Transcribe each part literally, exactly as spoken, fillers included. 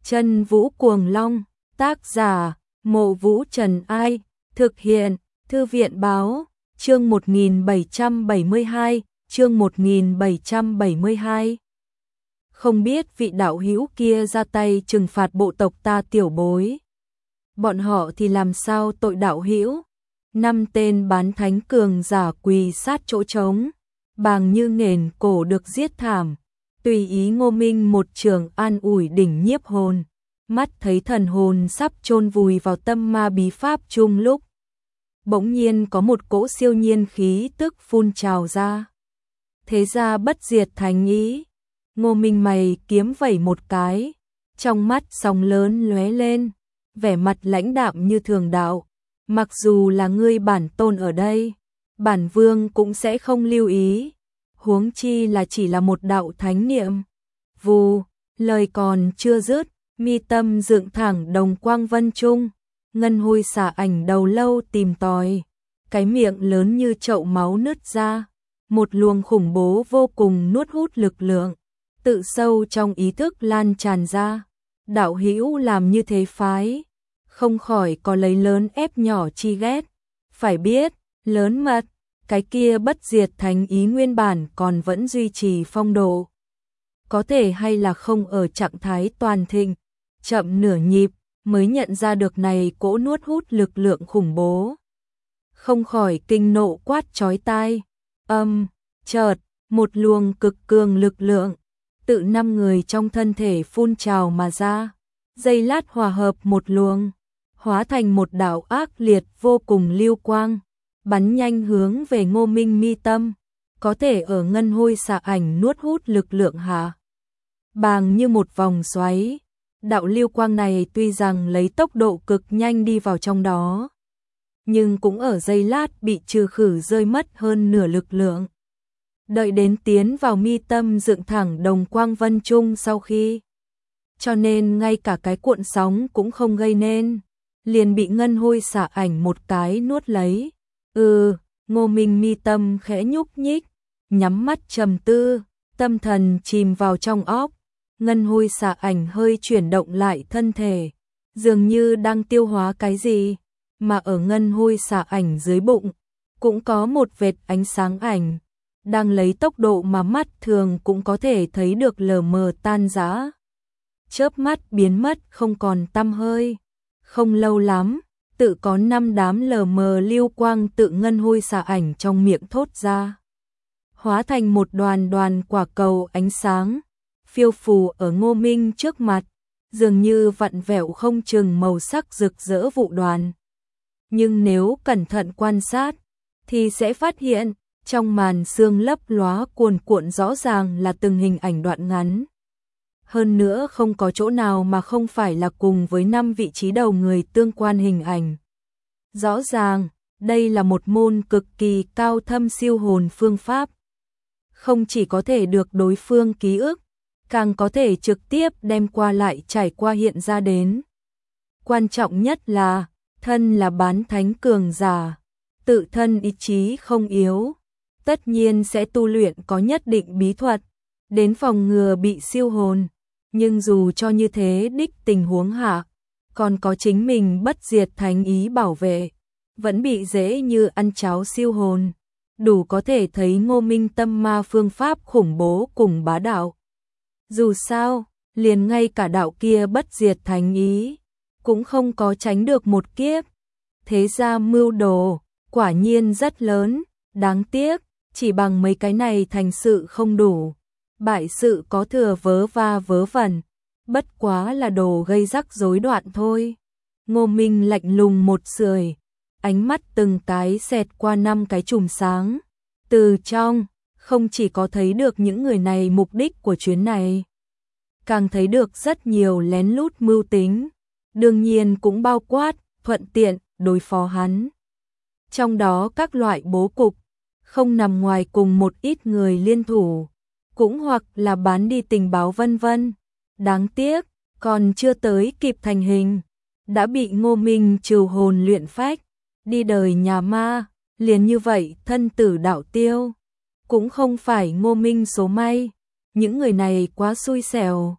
Chân Vũ Cuồng Long, tác giả, Mộ Vũ Trần Ai, thực hiện, Thư viện Báo, chương một nghìn bảy trăm bảy mươi hai, chương một nghìn bảy trăm bảy mươi hai. Không biết vị đạo hữu kia ra tay trừng phạt bộ tộc ta tiểu bối. Bọn họ thì làm sao tội đạo hữu? Năm tên bán thánh cường giả quỳ sát chỗ trống, bàng như nghền cổ được giết thảm. Tùy ý Ngô Minh một trường an ủi đỉnh nhiếp hồn, mắt thấy thần hồn sắp chôn vùi vào tâm ma bí pháp chung lúc. Bỗng nhiên có một cỗ siêu nhiên khí tức phun trào ra. Thế ra bất diệt thánh ý. Ngô Minh mày kiếm vẩy một cái, trong mắt sóng lớn lóe lên, vẻ mặt lãnh đạm như thường đạo. Mặc dù là ngươi bản tôn ở đây, bản vương cũng sẽ không lưu ý. Huống chi là chỉ là một đạo thánh niệm. Vù, lời còn chưa dứt, mi tâm dựng thẳng đồng quang vân trung, ngân hôi xả ảnh đầu lâu tìm tòi, cái miệng lớn như chậu máu nứt ra, một luồng khủng bố vô cùng nuốt hút lực lượng, tự sâu trong ý thức lan tràn ra. Đạo hữu làm như thế phái, không khỏi có lấy lớn ép nhỏ chi ghét. Phải biết, lớn mật, cái kia bất diệt thánh ý nguyên bản còn vẫn duy trì phong độ. Có thể hay là không ở trạng thái toàn thịnh, chậm nửa nhịp, mới nhận ra được này cỗ nuốt hút lực lượng khủng bố. Không khỏi kinh nộ quát chói tai, âm, chợt, một luồng cực cường lực lượng, tự năm người trong thân thể phun trào mà ra, giây lát hòa hợp một luồng, hóa thành một đạo ác liệt vô cùng lưu quang, bắn nhanh hướng về Ngô Minh mi tâm, có thể ở ngân hôi xạ ảnh nuốt hút lực lượng hạ. Bàng như một vòng xoáy, đạo lưu quang này tuy rằng lấy tốc độ cực nhanh đi vào trong đó, nhưng cũng ở giây lát bị trừ khử rơi mất hơn nửa lực lượng. Đợi đến tiến vào mi tâm dựng thẳng đồng quang vân trung sau khi, cho nên ngay cả cái cuộn sóng cũng không gây nên, liền bị ngân hôi xả ảnh một cái nuốt lấy. Ừ, Ngô Minh mi tâm khẽ nhúc nhích, nhắm mắt trầm tư, tâm thần chìm vào trong óc, ngân hôi xả ảnh hơi chuyển động lại thân thể, dường như đang tiêu hóa cái gì, mà ở ngân hôi xả ảnh dưới bụng, cũng có một vệt ánh sáng ảnh, đang lấy tốc độ mà mắt thường cũng có thể thấy được lờ mờ tan rã. Chớp mắt biến mất không còn tăm hơi, không lâu lắm, tự có năm đám lờ mờ lưu quang tự ngân hôi xả ảnh trong miệng thốt ra, hóa thành một đoàn đoàn quả cầu ánh sáng, phiêu phù ở Ngô Minh trước mặt, dường như vặn vẹo không chừng màu sắc rực rỡ vụ đoàn. Nhưng nếu cẩn thận quan sát, thì sẽ phát hiện, trong màn sương lấp lóa cuồn cuộn rõ ràng là từng hình ảnh đoạn ngắn. Hơn nữa không có chỗ nào mà không phải là cùng với năm vị trí đầu người tương quan hình ảnh. Rõ ràng, đây là một môn cực kỳ cao thâm siêu hồn phương pháp. Không chỉ có thể được đối phương ký ức, càng có thể trực tiếp đem qua lại trải qua hiện ra đến. Quan trọng nhất là, thân là bán thánh cường giả, tự thân ý chí không yếu, tất nhiên sẽ tu luyện có nhất định bí thuật, đến phòng ngừa bị siêu hồn. Nhưng dù cho như thế đích tình huống hạ, còn có chính mình bất diệt thánh ý bảo vệ, vẫn bị dễ như ăn cháo siêu hồn. Đủ có thể thấy Ngô Minh tâm ma phương pháp khủng bố cùng bá đạo. Dù sao, liền ngay cả đạo kia bất diệt thánh ý, cũng không có tránh được một kiếp. Thế ra mưu đồ, quả nhiên rất lớn, đáng tiếc, chỉ bằng mấy cái này thành sự không đủ. Bại sự có thừa vớ va vớ vẩn, bất quá là đồ gây rắc rối đoạn thôi. Ngô Minh lạnh lùng một sưởi, ánh mắt từng cái xẹt qua năm cái chùm sáng. Từ trong, không chỉ có thấy được những người này mục đích của chuyến này, càng thấy được rất nhiều lén lút mưu tính, đương nhiên cũng bao quát, thuận tiện, đối phó hắn. Trong đó các loại bố cục, không nằm ngoài cùng một ít người liên thủ, cũng hoặc là bán đi tình báo vân vân. Đáng tiếc, còn chưa tới kịp thành hình, đã bị Ngô Minh trừ hồn luyện phách, đi đời nhà ma, liền như vậy thân tử đạo tiêu. Cũng không phải Ngô Minh số may, những người này quá xui xẻo,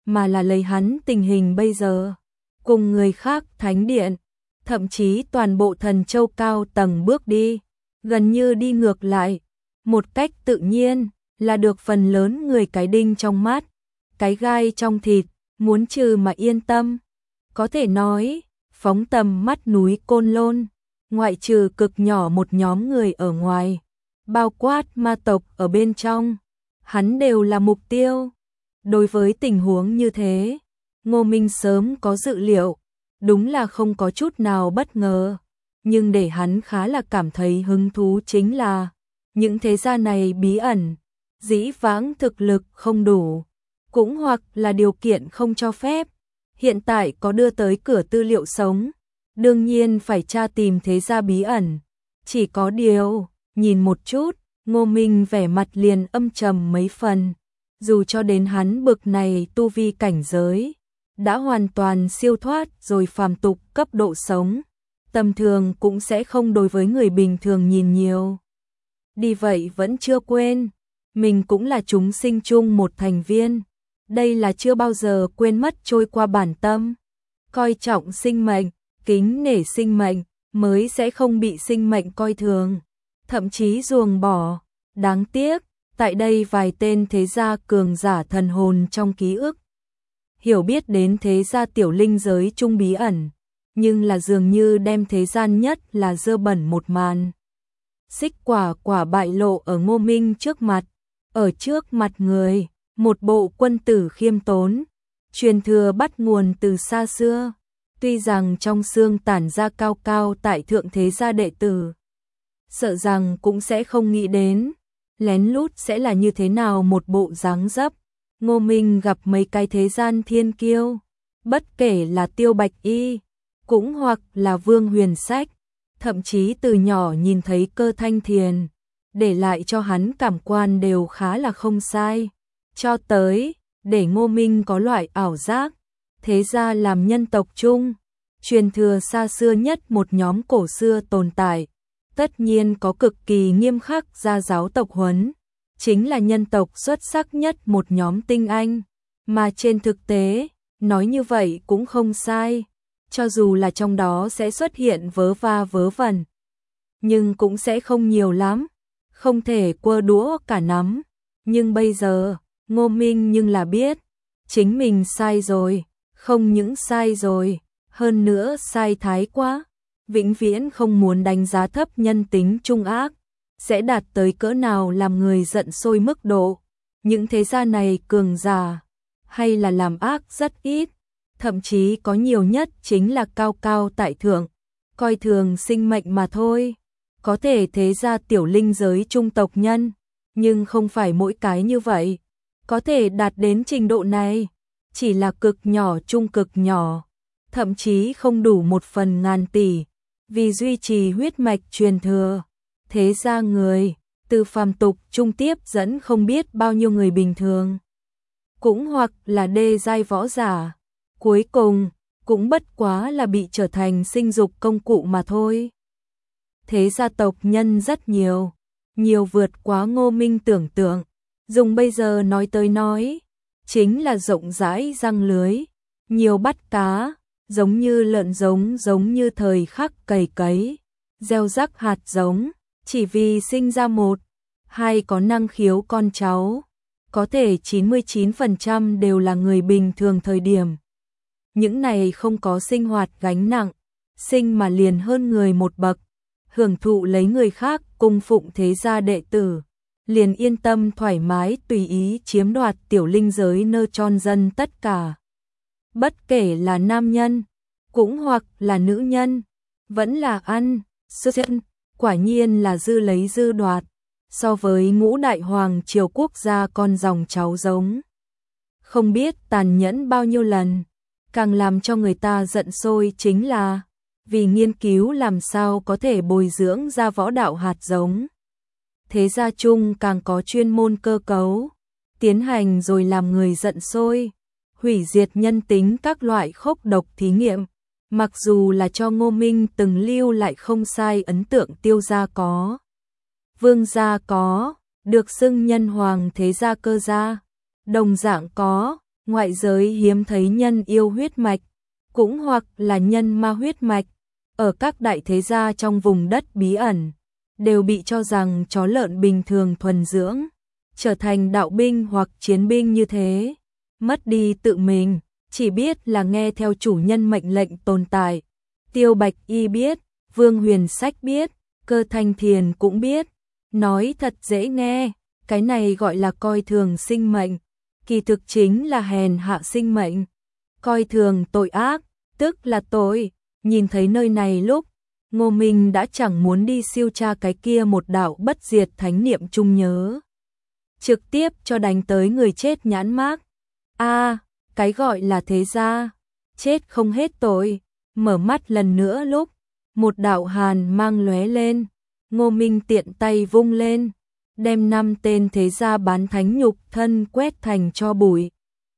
mà là lấy hắn tình hình bây giờ, cùng người khác thánh điện, thậm chí toàn bộ thần châu cao tầng bước đi, gần như đi ngược lại, một cách tự nhiên, là được phần lớn người cái đinh trong mắt, cái gai trong thịt, muốn trừ mà yên tâm. Có thể nói, phóng tầm mắt núi Côn Lôn, ngoại trừ cực nhỏ một nhóm người ở ngoài, bao quát ma tộc ở bên trong, hắn đều là mục tiêu. Đối với tình huống như thế, Ngô Minh sớm có dự liệu, đúng là không có chút nào bất ngờ, nhưng để hắn khá là cảm thấy hứng thú chính là những thế gia này bí ẩn, dĩ vãng thực lực không đủ, cũng hoặc là điều kiện không cho phép, hiện tại có đưa tới cửa tư liệu sống, đương nhiên phải tra tìm thế gia bí ẩn. Chỉ có điều, nhìn một chút, Ngô Minh vẻ mặt liền âm trầm mấy phần, dù cho đến hắn bực này tu vi cảnh giới, đã hoàn toàn siêu thoát rồi phàm tục cấp độ sống, tầm thường cũng sẽ không đối với người bình thường nhìn nhiều. Đi vậy vẫn chưa quên, mình cũng là chúng sinh chung một thành viên, đây là chưa bao giờ quên mất trôi qua bản tâm, coi trọng sinh mệnh, kính nể sinh mệnh, mới sẽ không bị sinh mệnh coi thường, thậm chí ruồng bỏ. Đáng tiếc, tại đây vài tên thế gia cường giả thần hồn trong ký ức, hiểu biết đến thế gia tiểu linh giới trung bí ẩn, nhưng là dường như đem thế gian nhất là dơ bẩn một màn. Xích quả quả bại lộ ở Ngô Minh trước mặt, ở trước mặt người, một bộ quân tử khiêm tốn, truyền thừa bắt nguồn từ xa xưa, tuy rằng trong xương tản ra cao cao tại thượng thế gia đệ tử, sợ rằng cũng sẽ không nghĩ đến, lén lút sẽ là như thế nào một bộ dáng dấp. Ngô Minh gặp mấy cái thế gian thiên kiêu, bất kể là Tiêu Bạch Y, cũng hoặc là Vương Huyền Sách, thậm chí từ nhỏ nhìn thấy Cơ Thanh Thiền, để lại cho hắn cảm quan đều khá là không sai. Cho tới, để Ngô Minh có loại ảo giác, thế ra làm nhân tộc chung, truyền thừa xa xưa nhất một nhóm cổ xưa tồn tại, tất nhiên có cực kỳ nghiêm khắc gia giáo tộc huấn, chính là nhân tộc xuất sắc nhất một nhóm tinh anh, mà trên thực tế, nói như vậy cũng không sai, cho dù là trong đó sẽ xuất hiện vớ va vớ vẩn, nhưng cũng sẽ không nhiều lắm, không thể quơ đũa cả nắm, nhưng bây giờ, Ngô Minh nhưng là biết, chính mình sai rồi, không những sai rồi, hơn nữa sai thái quá, vĩnh viễn không muốn đánh giá thấp nhân tính trung ác, sẽ đạt tới cỡ nào làm người giận sôi mức độ. Những thế gia này cường giả, hay là làm ác rất ít, thậm chí có nhiều nhất chính là cao cao tại thượng, coi thường sinh mệnh mà thôi. Có thể thế gia tiểu linh giới trung tộc nhân, nhưng không phải mỗi cái như vậy. Có thể đạt đến trình độ này, chỉ là cực nhỏ trung cực nhỏ, thậm chí không đủ một phần ngàn tỷ, vì duy trì huyết mạch truyền thừa. Thế ra người, từ phàm tục trung tiếp dẫn không biết bao nhiêu người bình thường, cũng hoặc là đê giai võ giả, cuối cùng, cũng bất quá là bị trở thành sinh dục công cụ mà thôi. Thế gia tộc nhân rất nhiều, nhiều vượt quá Ngô Minh tưởng tượng, dùng bây giờ nói tới nói, chính là rộng rãi răng lưới, nhiều bắt cá, giống như lợn giống giống như thời khắc cày cấy, gieo rắc hạt giống, chỉ vì sinh ra một, hai có năng khiếu con cháu, có thể chín mươi chín phần trăm đều là người bình thường thời điểm. Những này không có sinh hoạt gánh nặng, sinh mà liền hơn người một bậc, hưởng thụ lấy người khác cung phụng thế gia đệ tử, liền yên tâm thoải mái tùy ý chiếm đoạt tiểu linh giới nơ tròn dân tất cả. Bất kể là nam nhân, cũng hoặc là nữ nhân, vẫn là ăn, sức chân, quả nhiên là dư lấy dư đoạt, so với ngũ đại hoàng triều quốc gia con dòng cháu giống. Không biết tàn nhẫn bao nhiêu lần, càng làm cho người ta giận sôi chính là, vì nghiên cứu làm sao có thể bồi dưỡng ra võ đạo hạt giống. Thế gia chung càng có chuyên môn cơ cấu, tiến hành rồi làm người giận sôi, hủy diệt nhân tính các loại khốc độc thí nghiệm. Mặc dù là cho Ngô Minh từng lưu lại không sai ấn tượng Tiêu gia có, Vương gia có, được xưng nhân hoàng thế gia cơ gia, đồng dạng có, ngoại giới hiếm thấy nhân yêu huyết mạch, cũng hoặc là nhân ma huyết mạch, ở các đại thế gia trong vùng đất bí ẩn, đều bị cho rằng chó lợn bình thường thuần dưỡng, trở thành đạo binh hoặc chiến binh như thế, mất đi tự mình, chỉ biết là nghe theo chủ nhân mệnh lệnh tồn tại. Tiêu Bạch Y biết, Vương Huyền Sách biết, Cơ Thanh Thiền cũng biết, nói thật dễ nghe, cái này gọi là coi thường sinh mệnh, kỳ thực chính là hèn hạ sinh mệnh, coi thường tội ác, tức là tội. Nhìn thấy nơi này lúc, Ngô Minh đã chẳng muốn đi siêu tra cái kia một đạo bất diệt thánh niệm chung nhớ. Trực tiếp cho đánh tới người chết nhãn mác. A, cái gọi là thế gia, chết không hết tội. Mở mắt lần nữa lúc, một đạo hàn mang lóe lên, Ngô Minh tiện tay vung lên, đem năm tên thế gia bán thánh nhục thân quét thành tro bụi.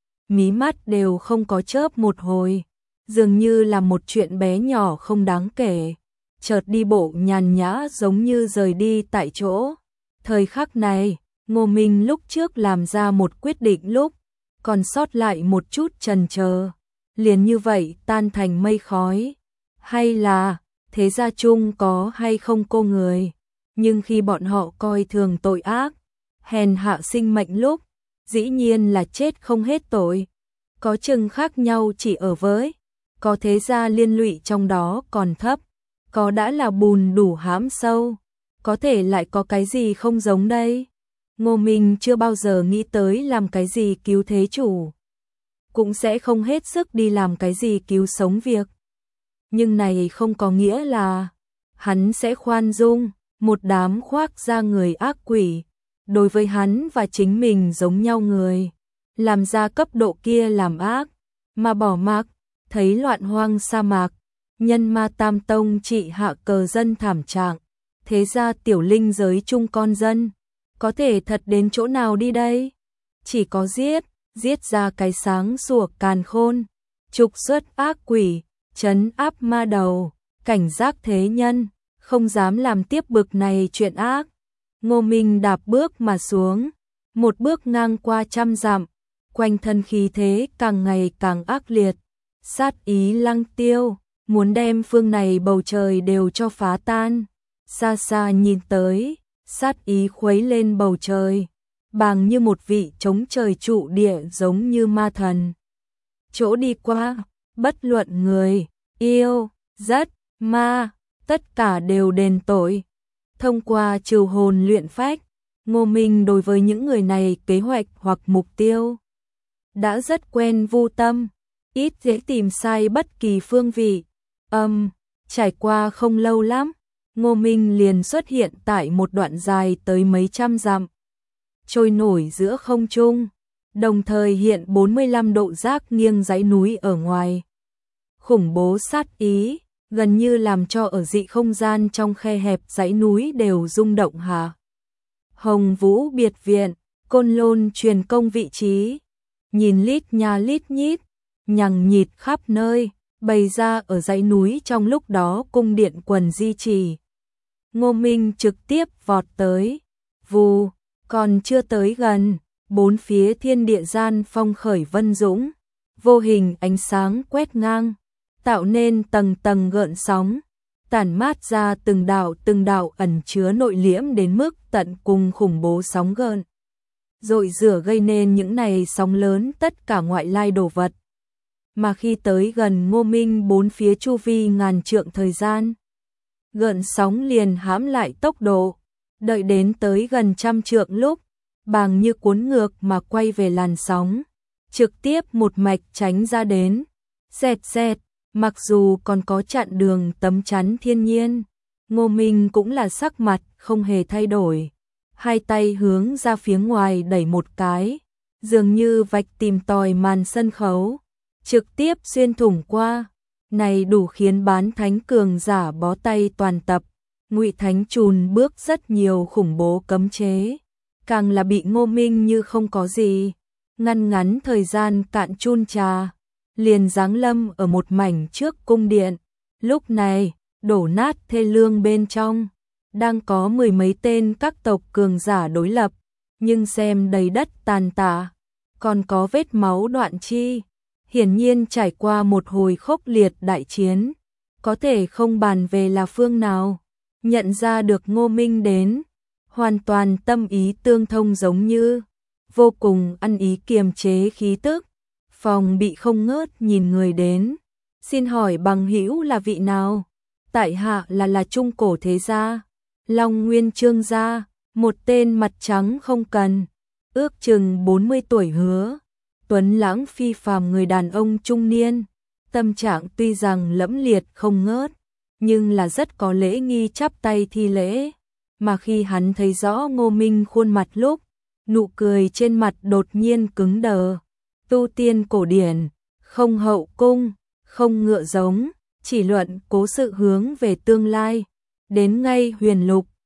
Mí mắt đều không có chớp một hồi, dường như là một chuyện bé nhỏ không đáng kể, chợt đi bộ nhàn nhã giống như rời đi tại chỗ. Thời khắc này, Ngô Minh lúc trước làm ra một quyết định lúc, còn sót lại một chút chần chờ, liền như vậy tan thành mây khói. Hay là, thế gia chung có hay không cô người, nhưng khi bọn họ coi thường tội ác, hèn hạ sinh mệnh lúc, dĩ nhiên là chết không hết tội. Có chừng khác nhau chỉ ở với, có thế gia liên lụy trong đó còn thấp, có đã là bùn đủ hãm sâu, có thể lại có cái gì không giống đây. Ngô Minh chưa bao giờ nghĩ tới làm cái gì cứu thế chủ, cũng sẽ không hết sức đi làm cái gì cứu sống việc. Nhưng này không có nghĩa là hắn sẽ khoan dung một đám khoác ra người ác quỷ, đối với hắn và chính mình giống nhau người, làm ra cấp độ kia làm ác, mà bỏ mặc, thấy loạn hoang sa mạc, nhân ma tam tông trị hạ cờ dân thảm trạng, thế ra tiểu linh giới chung con dân, có thể thật đến chỗ nào đi đây? Chỉ có giết, giết ra cái sáng sủa càn khôn, trục xuất ác quỷ, trấn áp ma đầu, cảnh giác thế nhân, không dám làm tiếp bực này chuyện ác. Ngô Minh đạp bước mà xuống, một bước ngang qua trăm dặm, quanh thân khí thế càng ngày càng ác liệt, sát ý lăng tiêu, muốn đem phương này bầu trời đều cho phá tan. Xa xa nhìn tới, sát ý khuấy lên bầu trời, bàng như một vị chống trời trụ địa giống như ma thần. Chỗ đi qua, bất luận người, yêu, rất, ma, tất cả đều đền tội. Thông qua trừ hồn luyện phách, Ngô Minh đối với những người này kế hoạch hoặc mục tiêu đã rất quen vô tâm, ít dễ tìm sai bất kỳ phương vị. Âm, um, trải qua không lâu lắm, Ngô Minh liền xuất hiện tại một đoạn dài tới mấy trăm dặm, trôi nổi giữa không trung, đồng thời hiện bốn mươi lăm độ giác nghiêng dãy núi ở ngoài. Khủng bố sát ý, gần như làm cho ở dị không gian trong khe hẹp dãy núi đều rung động hả. Hồng Vũ biệt viện, Côn Lôn truyền công vị trí, nhìn lít nha lít nhít, nhằng nhịt khắp nơi, bày ra ở dãy núi trong lúc đó cung điện quần di trì. Ngô Minh trực tiếp vọt tới, vù, còn chưa tới gần, bốn phía thiên địa gian phong khởi vân dũng, vô hình ánh sáng quét ngang, tạo nên tầng tầng gợn sóng, tản mát ra từng đạo từng đạo ẩn chứa nội liễm đến mức tận cùng khủng bố sóng gợn, dội rửa gây nên những này sóng lớn tất cả ngoại lai đồ vật. Mà khi tới gần Ngô Minh bốn phía chu vi ngàn trượng thời gian, gợn sóng liền hãm lại tốc độ, đợi đến tới gần trăm trượng lúc, bàng như cuốn ngược mà quay về làn sóng, trực tiếp một mạch tránh ra đến, xẹt xẹt, mặc dù còn có chặn đường tấm chắn thiên nhiên, Ngô Minh cũng là sắc mặt không hề thay đổi, hai tay hướng ra phía ngoài đẩy một cái, dường như vạch tìm tòi màn sân khấu, trực tiếp xuyên thủng qua, này đủ khiến bán thánh cường giả bó tay toàn tập, Ngụy Thánh chùn bước rất nhiều khủng bố cấm chế, càng là bị Ngô Minh như không có gì, ngăn ngắn thời gian cạn chun trà, liền giáng lâm ở một mảnh trước cung điện. Lúc này, đổ nát thê lương bên trong, đang có mười mấy tên các tộc cường giả đối lập, nhưng xem đầy đất tàn tạ, còn có vết máu đoạn chi, hiển nhiên trải qua một hồi khốc liệt đại chiến, có thể không bàn về là phương nào, nhận ra được Ngô Minh đến, hoàn toàn tâm ý tương thông giống như, vô cùng ăn ý kiềm chế khí tức, phòng bị không ngớt nhìn người đến, xin hỏi bằng hữu là vị nào? Tại hạ là là trung cổ thế gia, Long Nguyên Trương gia, một tên mặt trắng không cần, ước chừng bốn mươi tuổi hứa, tuấn lãng phi phàm người đàn ông trung niên, tâm trạng tuy rằng lẫm liệt không ngớt, nhưng là rất có lễ nghi chắp tay thi lễ, mà khi hắn thấy rõ Ngô Minh khuôn mặt lúc, nụ cười trên mặt đột nhiên cứng đờ, tu tiên cổ điển, không hậu cung, không ngựa giống, chỉ luận cố sự hướng về tương lai, đến ngay huyền lục,